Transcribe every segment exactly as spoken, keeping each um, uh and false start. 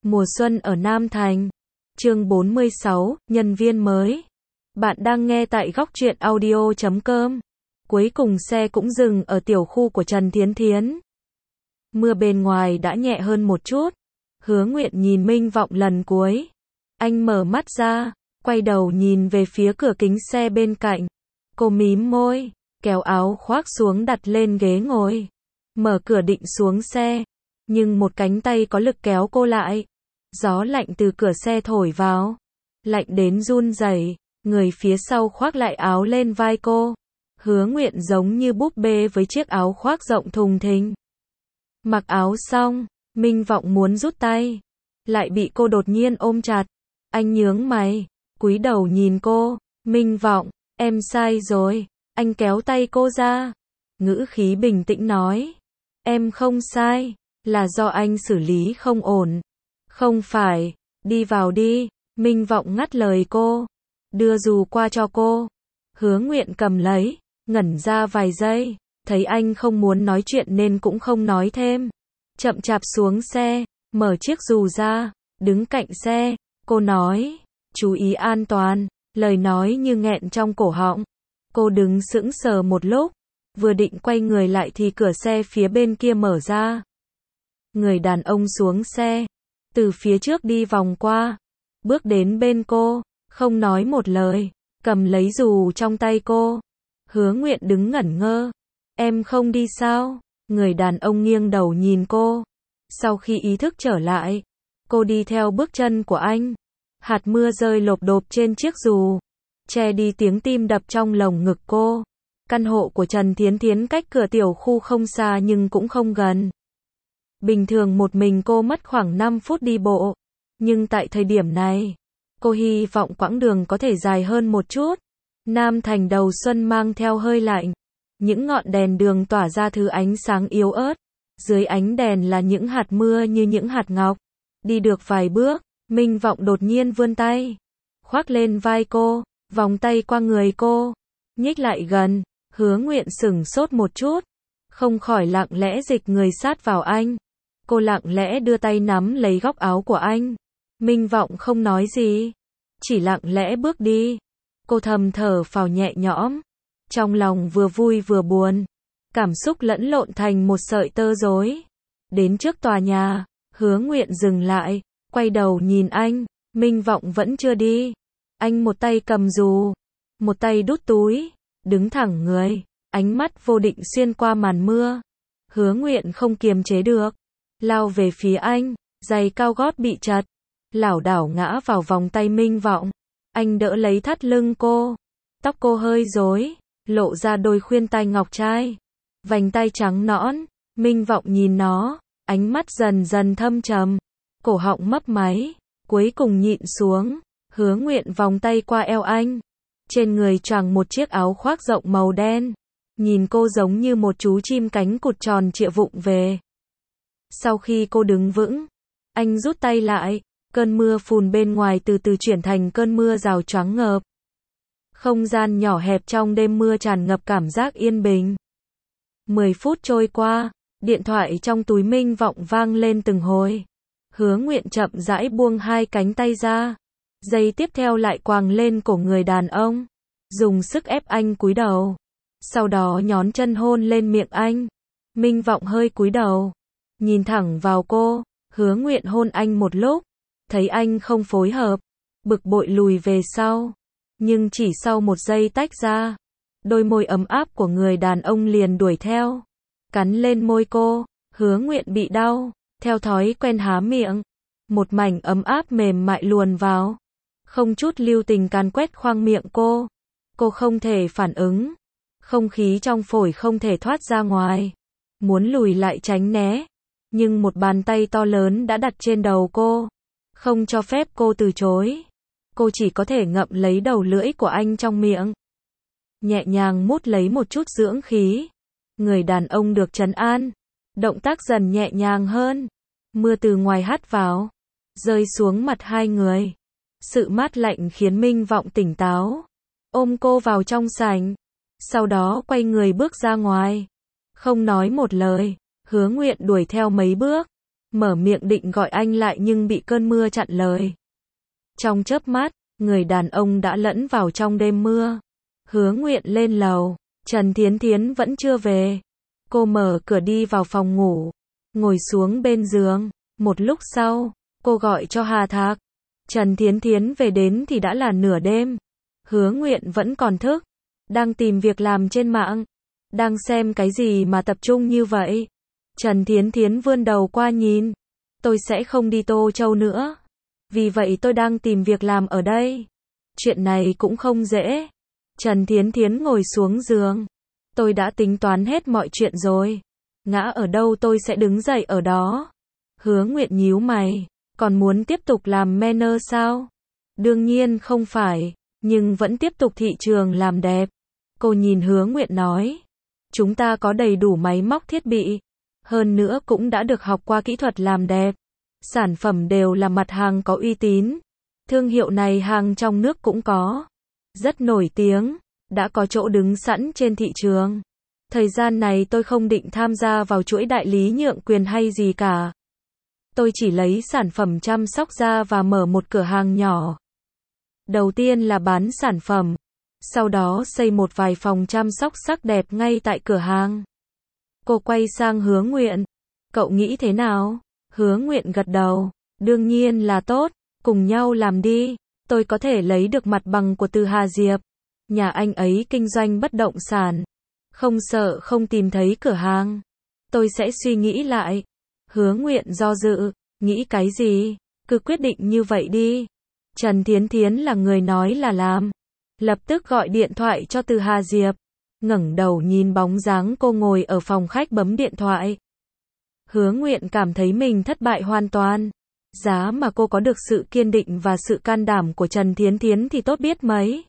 Mùa xuân ở Nam Thành. Chương bốn mươi sáu, nhân viên mới. Bạn đang nghe tại góc truyện audio chấm com. Cuối cùng xe cũng dừng ở tiểu khu của Trần Thiến Thiến. Mưa bên ngoài đã nhẹ hơn một chút. Hứa Nguyện nhìn Minh Vọng lần cuối. Anh mở mắt ra, quay đầu nhìn về phía cửa kính xe bên cạnh. Cô mím môi, kéo áo khoác xuống đặt lên ghế ngồi. Mở cửa định xuống xe, nhưng một cánh tay có lực kéo cô lại. Gió lạnh từ cửa xe thổi vào, lạnh đến run rẩy. Người phía sau khoác lại áo lên vai cô. Hứa Nguyện giống như búp bê với chiếc áo khoác rộng thùng thình. Mặc áo xong, Minh Vọng muốn rút tay, lại bị cô đột nhiên ôm chặt. Anh nhướng mày, cúi đầu nhìn cô. Minh Vọng, em sai rồi. Anh kéo tay cô ra, ngữ khí bình tĩnh nói. Em không sai, là do anh xử lý không ổn. Không phải, đi vào đi. Minh Vọng ngắt lời cô, đưa dù qua cho cô. Hứa Nguyện cầm lấy, ngẩn ra vài giây, thấy anh không muốn nói chuyện nên cũng không nói thêm. Chậm chạp xuống xe, mở chiếc dù ra, đứng cạnh xe, cô nói, chú ý an toàn, lời nói như nghẹn trong cổ họng. Cô đứng sững sờ một lúc, vừa định quay người lại thì cửa xe phía bên kia mở ra. Người đàn ông xuống xe, từ phía trước đi vòng qua, bước đến bên cô, không nói một lời, cầm lấy dù trong tay cô. Hứa Nguyện đứng ngẩn ngơ. Em không đi sao? Người đàn ông nghiêng đầu nhìn cô. Sau khi ý thức trở lại, cô đi theo bước chân của anh. Hạt mưa rơi lộp độp trên chiếc dù, che đi tiếng tim đập trong lồng ngực cô. Căn hộ của Trần Thiến Thiến cách cửa tiểu khu không xa nhưng cũng không gần. Bình thường một mình cô mất khoảng năm phút đi bộ, nhưng tại thời điểm này, cô hy vọng quãng đường có thể dài hơn một chút. Nam Thành đầu xuân mang theo hơi lạnh, những ngọn đèn đường tỏa ra thứ ánh sáng yếu ớt, dưới ánh đèn là những hạt mưa như những hạt ngọc. Đi được vài bước, Minh Vọng đột nhiên vươn tay, khoác lên vai cô, vòng tay qua người cô, nhích lại gần. Hứa Nguyện sửng sốt một chút, không khỏi lặng lẽ dịch người sát vào anh. Cô lặng lẽ đưa tay nắm lấy góc áo của anh. Minh Vọng không nói gì, chỉ lặng lẽ bước đi. Cô thầm thở phào nhẹ nhõm, trong lòng vừa vui vừa buồn, cảm xúc lẫn lộn thành một sợi tơ rối. Đến trước tòa nhà, Hứa Nguyện dừng lại, quay đầu nhìn anh. Minh Vọng vẫn chưa đi. Anh một tay cầm dù, một tay đút túi, đứng thẳng người, ánh mắt vô định xuyên qua màn mưa. Hứa Nguyện không kiềm chế được, lao về phía anh, giày cao gót bị trật, lảo đảo ngã vào vòng tay Minh Vọng. Anh đỡ lấy thắt lưng cô, tóc cô hơi rối, lộ ra đôi khuyên tai ngọc trai, vành tay trắng nõn. Minh Vọng nhìn nó, ánh mắt dần dần thâm trầm, cổ họng mấp máy, cuối cùng nhịn xuống. Hứa Nguyện vòng tay qua eo anh, trên người choàng một chiếc áo khoác rộng màu đen, nhìn cô giống như một chú chim cánh cụt tròn trịa vụng về. Sau khi cô đứng vững, anh rút tay lại, cơn mưa phùn bên ngoài từ từ chuyển thành cơn mưa rào choáng ngợp. Không gian nhỏ hẹp trong đêm mưa tràn ngập cảm giác yên bình. Mười phút trôi qua, điện thoại trong túi Minh Vọng vang lên từng hồi. Hứa Nguyện chậm rãi buông hai cánh tay ra, giây tiếp theo lại quàng lên cổ người đàn ông, dùng sức ép anh cúi đầu, sau đó nhón chân hôn lên miệng anh. Minh Vọng hơi cúi đầu, nhìn thẳng vào cô. Hứa Nguyện hôn anh một lúc, thấy anh không phối hợp, bực bội lùi về sau, nhưng chỉ sau một giây tách ra, đôi môi ấm áp của người đàn ông liền đuổi theo, cắn lên môi cô. Hứa Nguyện bị đau, theo thói quen há miệng, một mảnh ấm áp mềm mại luồn vào, không chút lưu tình càn quét khoang miệng cô. Cô không thể phản ứng, không khí trong phổi không thể thoát ra ngoài, muốn lùi lại tránh né, nhưng một bàn tay to lớn đã đặt trên đầu cô, không cho phép cô từ chối. Cô chỉ có thể ngậm lấy đầu lưỡi của anh trong miệng, nhẹ nhàng mút lấy một chút dưỡng khí. Người đàn ông được trấn an, động tác dần nhẹ nhàng hơn. Mưa từ ngoài hắt vào, rơi xuống mặt hai người. Sự mát lạnh khiến Minh Vọng tỉnh táo, ôm cô vào trong sảnh, sau đó quay người bước ra ngoài, không nói một lời. Hứa Nguyện đuổi theo mấy bước, mở miệng định gọi anh lại nhưng bị cơn mưa chặn lời. Trong chớp mắt, người đàn ông đã lẫn vào trong đêm mưa. Hứa Nguyện lên lầu, Trần Thiến Thiến vẫn chưa về. Cô mở cửa đi vào phòng ngủ, ngồi xuống bên giường. Một lúc sau, cô gọi cho Hà Thạc. Trần Thiến Thiến về đến thì đã là nửa đêm. Hứa Nguyện vẫn còn thức, đang tìm việc làm trên mạng. Đang xem cái gì mà tập trung như vậy? Trần Thiến Thiến vươn đầu qua nhìn. Tôi sẽ không đi Tô Châu nữa. Vì vậy tôi đang tìm việc làm ở đây. Chuyện này cũng không dễ. Trần Thiến Thiến ngồi xuống giường. Tôi đã tính toán hết mọi chuyện rồi. Ngã ở đâu tôi sẽ đứng dậy ở đó. Hứa Nguyện nhíu mày. Còn muốn tiếp tục làm manner sao? Đương nhiên không phải. Nhưng vẫn tiếp tục thị trường làm đẹp. Cô nhìn Hứa Nguyện nói. Chúng ta có đầy đủ máy móc thiết bị. Hơn nữa cũng đã được học qua kỹ thuật làm đẹp. Sản phẩm đều là mặt hàng có uy tín. Thương hiệu này hàng trong nước cũng có. Rất nổi tiếng. Đã có chỗ đứng sẵn trên thị trường. Thời gian này tôi không định tham gia vào chuỗi đại lý nhượng quyền hay gì cả. Tôi chỉ lấy sản phẩm chăm sóc da và mở một cửa hàng nhỏ. Đầu tiên là bán sản phẩm. Sau đó xây một vài phòng chăm sóc sắc đẹp ngay tại cửa hàng. Cô quay sang Hứa Nguyện. Cậu nghĩ thế nào? Hứa Nguyện gật đầu. Đương nhiên là tốt. Cùng nhau làm đi. Tôi có thể lấy được mặt bằng của Từ Hà Diệp. Nhà anh ấy kinh doanh bất động sản. Không sợ không tìm thấy cửa hàng. Tôi sẽ suy nghĩ lại. Hứa Nguyện do dự. Nghĩ cái gì? Cứ quyết định như vậy đi. Trần Thiến Thiến là người nói là làm. Lập tức gọi điện thoại cho Từ Hà Diệp. Ngẩng đầu nhìn bóng dáng cô ngồi ở phòng khách bấm điện thoại. Hứa Nguyện cảm thấy mình thất bại hoàn toàn. Giá mà cô có được sự kiên định và sự can đảm của Trần Thiến Thiến thì tốt biết mấy.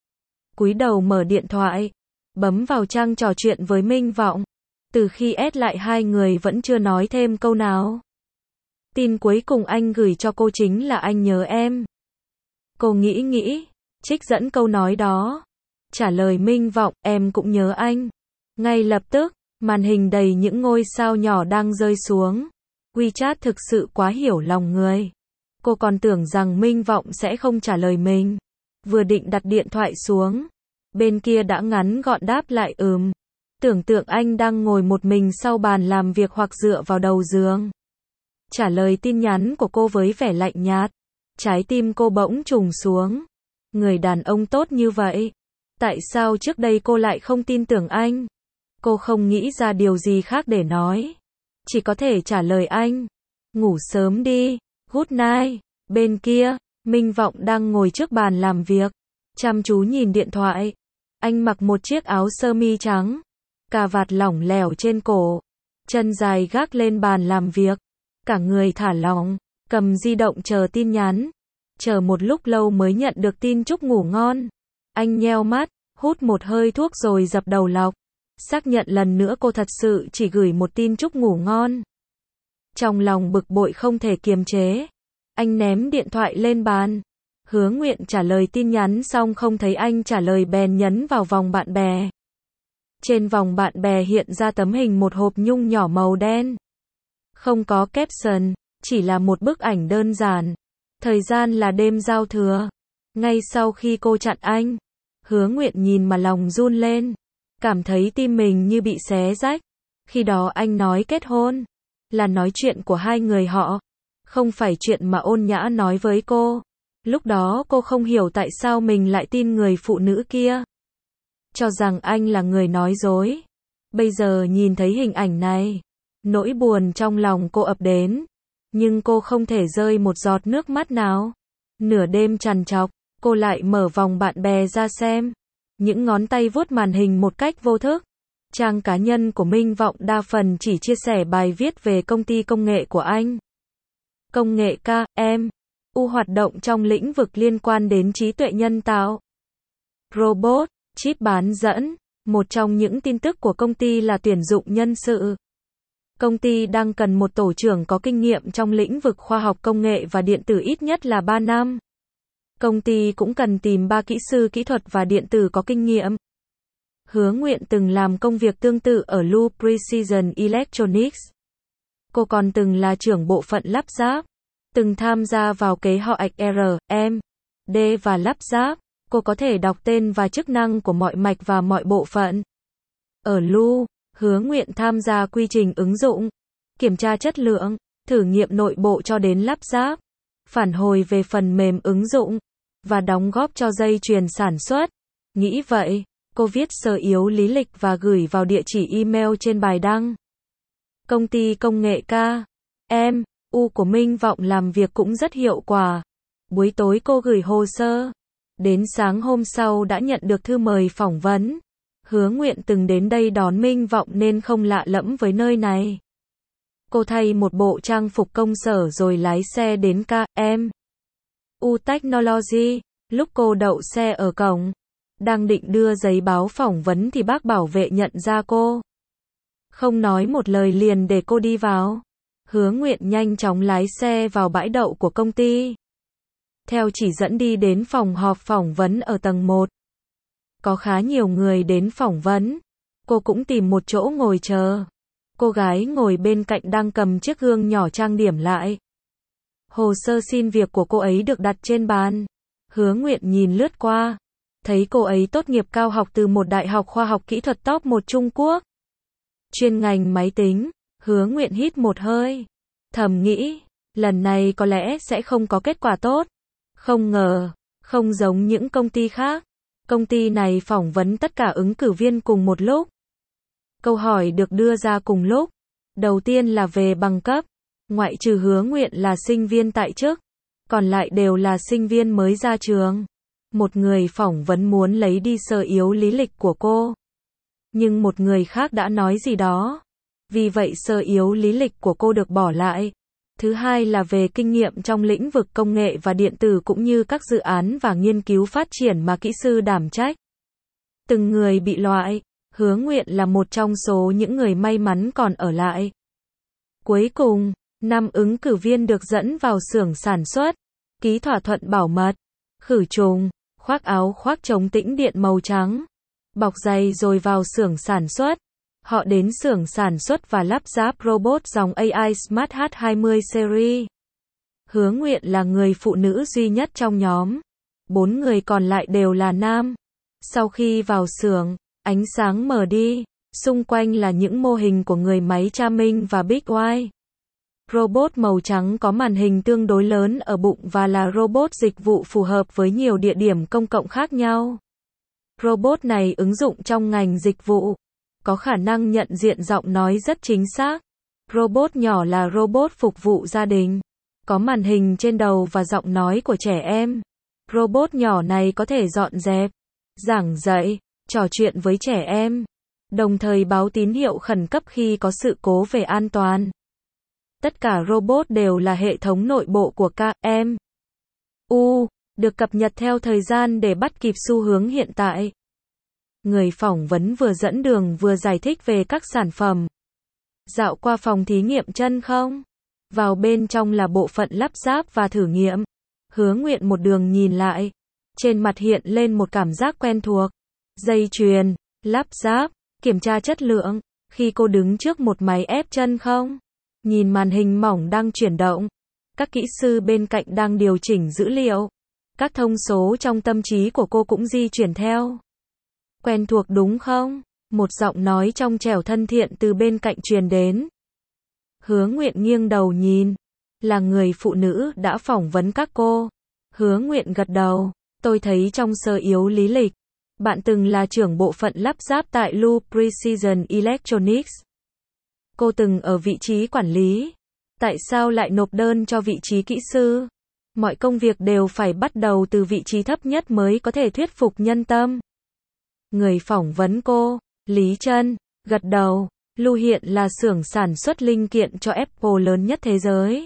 Cúi đầu mở điện thoại. Bấm vào trang trò chuyện với Minh Vọng. Từ khi ép lại hai người vẫn chưa nói thêm câu nào. Tin cuối cùng anh gửi cho cô chính là anh nhớ em. Cô nghĩ nghĩ. Trích dẫn câu nói đó. Trả lời Minh Vọng, em cũng nhớ anh. Ngay lập tức, màn hình đầy những ngôi sao nhỏ đang rơi xuống. WeChat thực sự quá hiểu lòng người. Cô còn tưởng rằng Minh Vọng sẽ không trả lời mình. Vừa định đặt điện thoại xuống. Bên kia đã ngắn gọn đáp lại ừm. Tưởng tượng anh đang ngồi một mình sau bàn làm việc hoặc dựa vào đầu giường. Trả lời tin nhắn của cô với vẻ lạnh nhạt. Trái tim cô bỗng trùng xuống. Người đàn ông tốt như vậy. Tại sao trước đây cô lại không tin tưởng anh? Cô không nghĩ ra điều gì khác để nói. Chỉ có thể trả lời anh. Ngủ sớm đi. Good night. Bên kia, Minh Vọng đang ngồi trước bàn làm việc. Chăm chú nhìn điện thoại. Anh mặc một chiếc áo sơ mi trắng. Cà vạt lỏng lẻo trên cổ. Chân dài gác lên bàn làm việc. Cả người thả lỏng. Cầm di động chờ tin nhắn. Chờ một lúc lâu mới nhận được tin chúc ngủ ngon. Anh nheo mắt, hút một hơi thuốc rồi dập đầu lọc. Xác nhận lần nữa cô thật sự chỉ gửi một tin chúc ngủ ngon. Trong lòng bực bội không thể kiềm chế. Anh ném điện thoại lên bàn. Hứa Nguyện trả lời tin nhắn xong không thấy anh trả lời bèn nhấn vào vòng bạn bè. Trên vòng bạn bè hiện ra tấm hình một hộp nhung nhỏ màu đen. Không có caption, chỉ là một bức ảnh đơn giản. Thời gian là đêm giao thừa. Ngay sau khi cô chặn anh, Hứa Nguyện nhìn mà lòng run lên. Cảm thấy tim mình như bị xé rách. Khi đó anh nói kết hôn. Là nói chuyện của hai người họ. Không phải chuyện mà Ôn Nhã nói với cô. Lúc đó cô không hiểu tại sao mình lại tin người phụ nữ kia. Cho rằng anh là người nói dối. Bây giờ nhìn thấy hình ảnh này. Nỗi buồn trong lòng cô ập đến. Nhưng cô không thể rơi một giọt nước mắt nào. Nửa đêm trằn trọc, cô lại mở vòng bạn bè ra xem. Những ngón tay vuốt màn hình một cách vô thức. Trang cá nhân của Minh Vọng đa phần chỉ chia sẻ bài viết về công ty công nghệ của anh. Công nghệ ca em u hoạt động trong lĩnh vực liên quan đến trí tuệ nhân tạo. Robot, chip bán dẫn. Một trong những tin tức của công ty là tuyển dụng nhân sự. Công ty đang cần một tổ trưởng có kinh nghiệm trong lĩnh vực khoa học công nghệ và điện tử ít nhất là ba năm. Công ty cũng cần tìm ba kỹ sư kỹ thuật và điện tử có kinh nghiệm. Hứa Nguyện từng làm công việc tương tự ở Loop Precision Electronics. Cô còn từng là trưởng bộ phận lắp ráp, từng tham gia vào kế hoạch R, M, D và lắp ráp. Cô có thể đọc tên và chức năng của mọi mạch và mọi bộ phận. Ở Lu, Hứa Nguyện tham gia quy trình ứng dụng, kiểm tra chất lượng, thử nghiệm nội bộ cho đến lắp ráp, phản hồi về phần mềm ứng dụng, và đóng góp cho dây chuyền sản xuất. Nghĩ vậy, cô viết sơ yếu lý lịch và gửi vào địa chỉ email trên bài đăng. Công ty công nghệ K, M, U của Minh Vọng làm việc cũng rất hiệu quả. Buổi tối cô gửi hồ sơ. Đến sáng hôm sau đã nhận được thư mời phỏng vấn. Hứa Nguyện từng đến đây đón Minh Vọng nên không lạ lẫm với nơi này. Cô thay một bộ trang phục công sở rồi lái xe đến K, M, U Technology. Lúc cô đậu xe ở cổng, đang định đưa giấy báo phỏng vấn thì bác bảo vệ nhận ra cô. Không nói một lời liền để cô đi vào. Hứa Nguyện nhanh chóng lái xe vào bãi đậu của công ty. Theo chỉ dẫn đi đến phòng họp phỏng vấn ở tầng một. Có khá nhiều người đến phỏng vấn. Cô cũng tìm một chỗ ngồi chờ. Cô gái ngồi bên cạnh đang cầm chiếc gương nhỏ trang điểm lại. Hồ sơ xin việc của cô ấy được đặt trên bàn. Hứa Nguyện nhìn lướt qua. Thấy cô ấy tốt nghiệp cao học từ một đại học khoa học kỹ thuật top một Trung Quốc. Chuyên ngành máy tính. Hứa Nguyện hít một hơi. Thầm nghĩ, lần này có lẽ sẽ không có kết quả tốt. Không ngờ, không giống những công ty khác. Công ty này phỏng vấn tất cả ứng cử viên cùng một lúc. Câu hỏi được đưa ra cùng lúc. Đầu tiên là về bằng cấp. Ngoại trừ Hứa Nguyện là sinh viên tại chức. Còn lại đều là sinh viên mới ra trường. Một người phỏng vấn muốn lấy đi sơ yếu lý lịch của cô. Nhưng một người khác đã nói gì đó. Vì vậy sơ yếu lý lịch của cô được bỏ lại. Thứ hai là về kinh nghiệm trong lĩnh vực công nghệ và điện tử cũng như các dự án và nghiên cứu phát triển mà kỹ sư đảm trách. Từng người bị loại. Hứa Nguyện là một trong số những người may mắn còn ở lại. Cuối cùng, năm ứng cử viên được dẫn vào xưởng sản xuất, ký thỏa thuận bảo mật, khử trùng, khoác áo khoác chống tĩnh điện màu trắng, bọc giày rồi vào xưởng sản xuất. Họ đến xưởng sản xuất và lắp ráp robot dòng a i Smart H hai mươi series. Hứa Nguyện là người phụ nữ duy nhất trong nhóm. Bốn người còn lại đều là nam. Sau khi vào xưởng, ánh sáng mờ đi. Xung quanh là những mô hình của người máy Cha Minh và Big Y. Robot màu trắng có màn hình tương đối lớn ở bụng và là robot dịch vụ phù hợp với nhiều địa điểm công cộng khác nhau. Robot này ứng dụng trong ngành dịch vụ. Có khả năng nhận diện giọng nói rất chính xác. Robot nhỏ là robot phục vụ gia đình. Có màn hình trên đầu và giọng nói của trẻ em. Robot nhỏ này có thể dọn dẹp, giảng dạy, trò chuyện với trẻ em, đồng thời báo tín hiệu khẩn cấp khi có sự cố về an toàn. Tất cả robot đều là hệ thống nội bộ của K, M, U, được cập nhật theo thời gian để bắt kịp xu hướng hiện tại. Người phỏng vấn vừa dẫn đường vừa giải thích về các sản phẩm. Dạo qua phòng thí nghiệm chân không? Vào bên trong là bộ phận lắp ráp và thử nghiệm. Hứa Nguyện một đường nhìn lại. Trên mặt hiện lên một cảm giác quen thuộc. Dây chuyền, lắp ráp, kiểm tra chất lượng. Khi cô đứng trước một máy ép chân không? Nhìn màn hình mỏng đang chuyển động. Các kỹ sư bên cạnh đang điều chỉnh dữ liệu. Các thông số trong tâm trí của cô cũng di chuyển theo. Quen thuộc đúng không? Một giọng nói trong trẻo thân thiện từ bên cạnh truyền đến. Hứa Nguyện nghiêng đầu nhìn. Là người phụ nữ đã phỏng vấn các cô. Hứa Nguyện gật đầu. Tôi thấy trong sơ yếu lý lịch. Bạn từng là trưởng bộ phận lắp ráp tại Lu Precision Electronics. Cô từng ở vị trí quản lý. Tại sao lại nộp đơn cho vị trí kỹ sư? Mọi công việc đều phải bắt đầu từ vị trí thấp nhất mới có thể thuyết phục nhân tâm. Người phỏng vấn cô, Lý Trân, gật đầu. Lu hiện là xưởng sản xuất linh kiện cho Apple lớn nhất thế giới.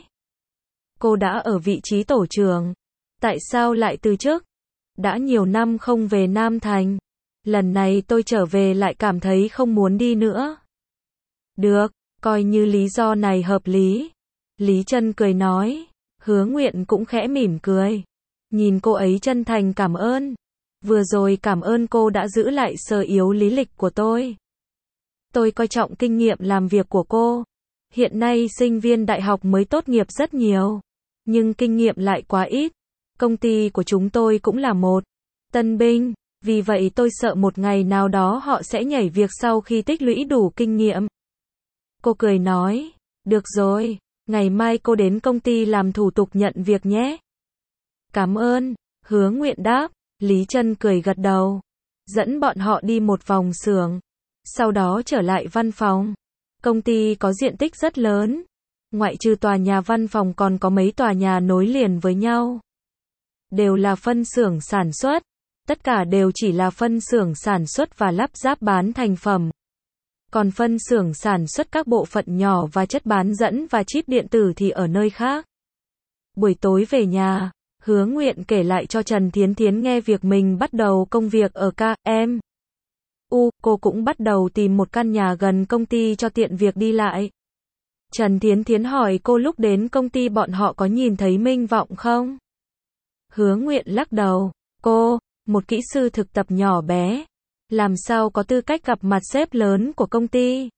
Cô đã ở vị trí tổ trưởng. Tại sao lại từ chức? Đã nhiều năm không về Nam Thành. Lần này tôi trở về lại cảm thấy không muốn đi nữa. Được, coi như lý do này hợp lý. Lý Trân cười nói. Hứa Nguyện cũng khẽ mỉm cười. Nhìn cô ấy chân thành cảm ơn. Vừa rồi cảm ơn cô đã giữ lại sơ yếu lý lịch của tôi. Tôi coi trọng kinh nghiệm làm việc của cô. Hiện nay sinh viên đại học mới tốt nghiệp rất nhiều, nhưng kinh nghiệm lại quá ít. Công ty của chúng tôi cũng là một tân binh, vì vậy tôi sợ một ngày nào đó họ sẽ nhảy việc sau khi tích lũy đủ kinh nghiệm. Cô cười nói, được rồi, ngày mai cô đến công ty làm thủ tục nhận việc nhé. Cảm ơn, Hứa Nguyện đáp. Lý Trân cười gật đầu, dẫn bọn họ đi một vòng xưởng, sau đó trở lại văn phòng. Công ty có diện tích rất lớn, ngoại trừ tòa nhà văn phòng còn có mấy tòa nhà nối liền với nhau. Đều là phân xưởng sản xuất, tất cả đều chỉ là phân xưởng sản xuất và lắp ráp bán thành phẩm. Còn phân xưởng sản xuất các bộ phận nhỏ và chất bán dẫn và chip điện tử thì ở nơi khác. Buổi tối về nhà, Hứa Nguyện kể lại cho Trần Thiến Thiến nghe việc mình bắt đầu công việc ở ca em u, cô cũng bắt đầu tìm một căn nhà gần công ty cho tiện việc đi lại. Trần Thiến Thiến hỏi cô lúc đến công ty bọn họ có nhìn thấy Minh Vọng không? Hứa Nguyện lắc đầu, cô, một kỹ sư thực tập nhỏ bé, làm sao có tư cách gặp mặt sếp lớn của công ty.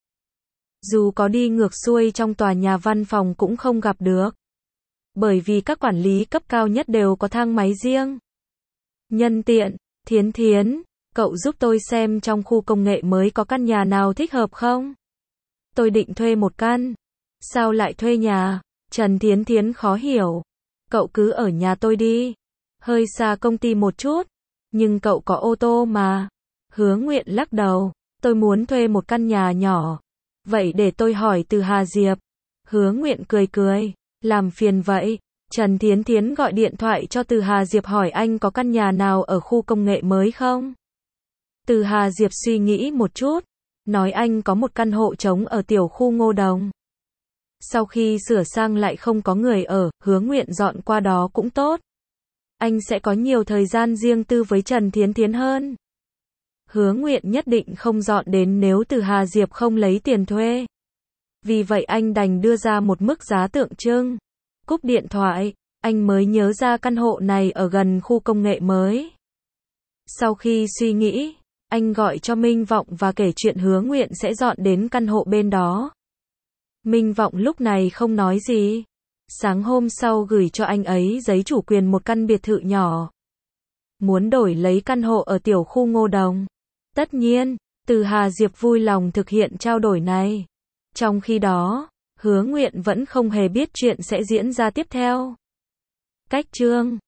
Dù có đi ngược xuôi trong tòa nhà văn phòng cũng không gặp được. Bởi vì các quản lý cấp cao nhất đều có thang máy riêng. Nhân tiện, Thiến Thiến, cậu giúp tôi xem trong khu công nghệ mới có căn nhà nào thích hợp không? Tôi định thuê một căn. Sao lại thuê nhà? Trần Thiến Thiến khó hiểu. Cậu cứ ở nhà tôi đi. Hơi xa công ty một chút. Nhưng cậu có ô tô mà. Hứa Nguyện lắc đầu. Tôi muốn thuê một căn nhà nhỏ. Vậy để tôi hỏi từ Hà Diệp. Hứa Nguyện cười cười. Làm phiền vậy. Trần Thiến Thiến gọi điện thoại cho Từ Hà Diệp hỏi anh có căn nhà nào ở khu công nghệ mới không? Từ Hà Diệp suy nghĩ một chút. Nói anh có một căn hộ trống ở tiểu khu Ngô Đồng. Sau khi sửa sang lại không có người ở, Hứa Nguyện dọn qua đó cũng tốt. Anh sẽ có nhiều thời gian riêng tư với Trần Thiến Thiến hơn. Hứa Nguyện nhất định không dọn đến nếu Từ Hà Diệp không lấy tiền thuê. Vì vậy anh đành đưa ra một mức giá tượng trưng. Cúp điện thoại, anh mới nhớ ra căn hộ này ở gần khu công nghệ mới. Sau khi suy nghĩ, anh gọi cho Minh Vọng và kể chuyện Hứa Nguyện sẽ dọn đến căn hộ bên đó. Minh Vọng lúc này không nói gì. Sáng hôm sau gửi cho anh ấy giấy chủ quyền một căn biệt thự nhỏ. Muốn đổi lấy căn hộ ở tiểu khu Ngô Đồng. Tất nhiên, Từ Hà Diệp vui lòng thực hiện trao đổi này. Trong khi đó, Hứa Nguyện vẫn không hề biết chuyện sẽ diễn ra tiếp theo. Cách chương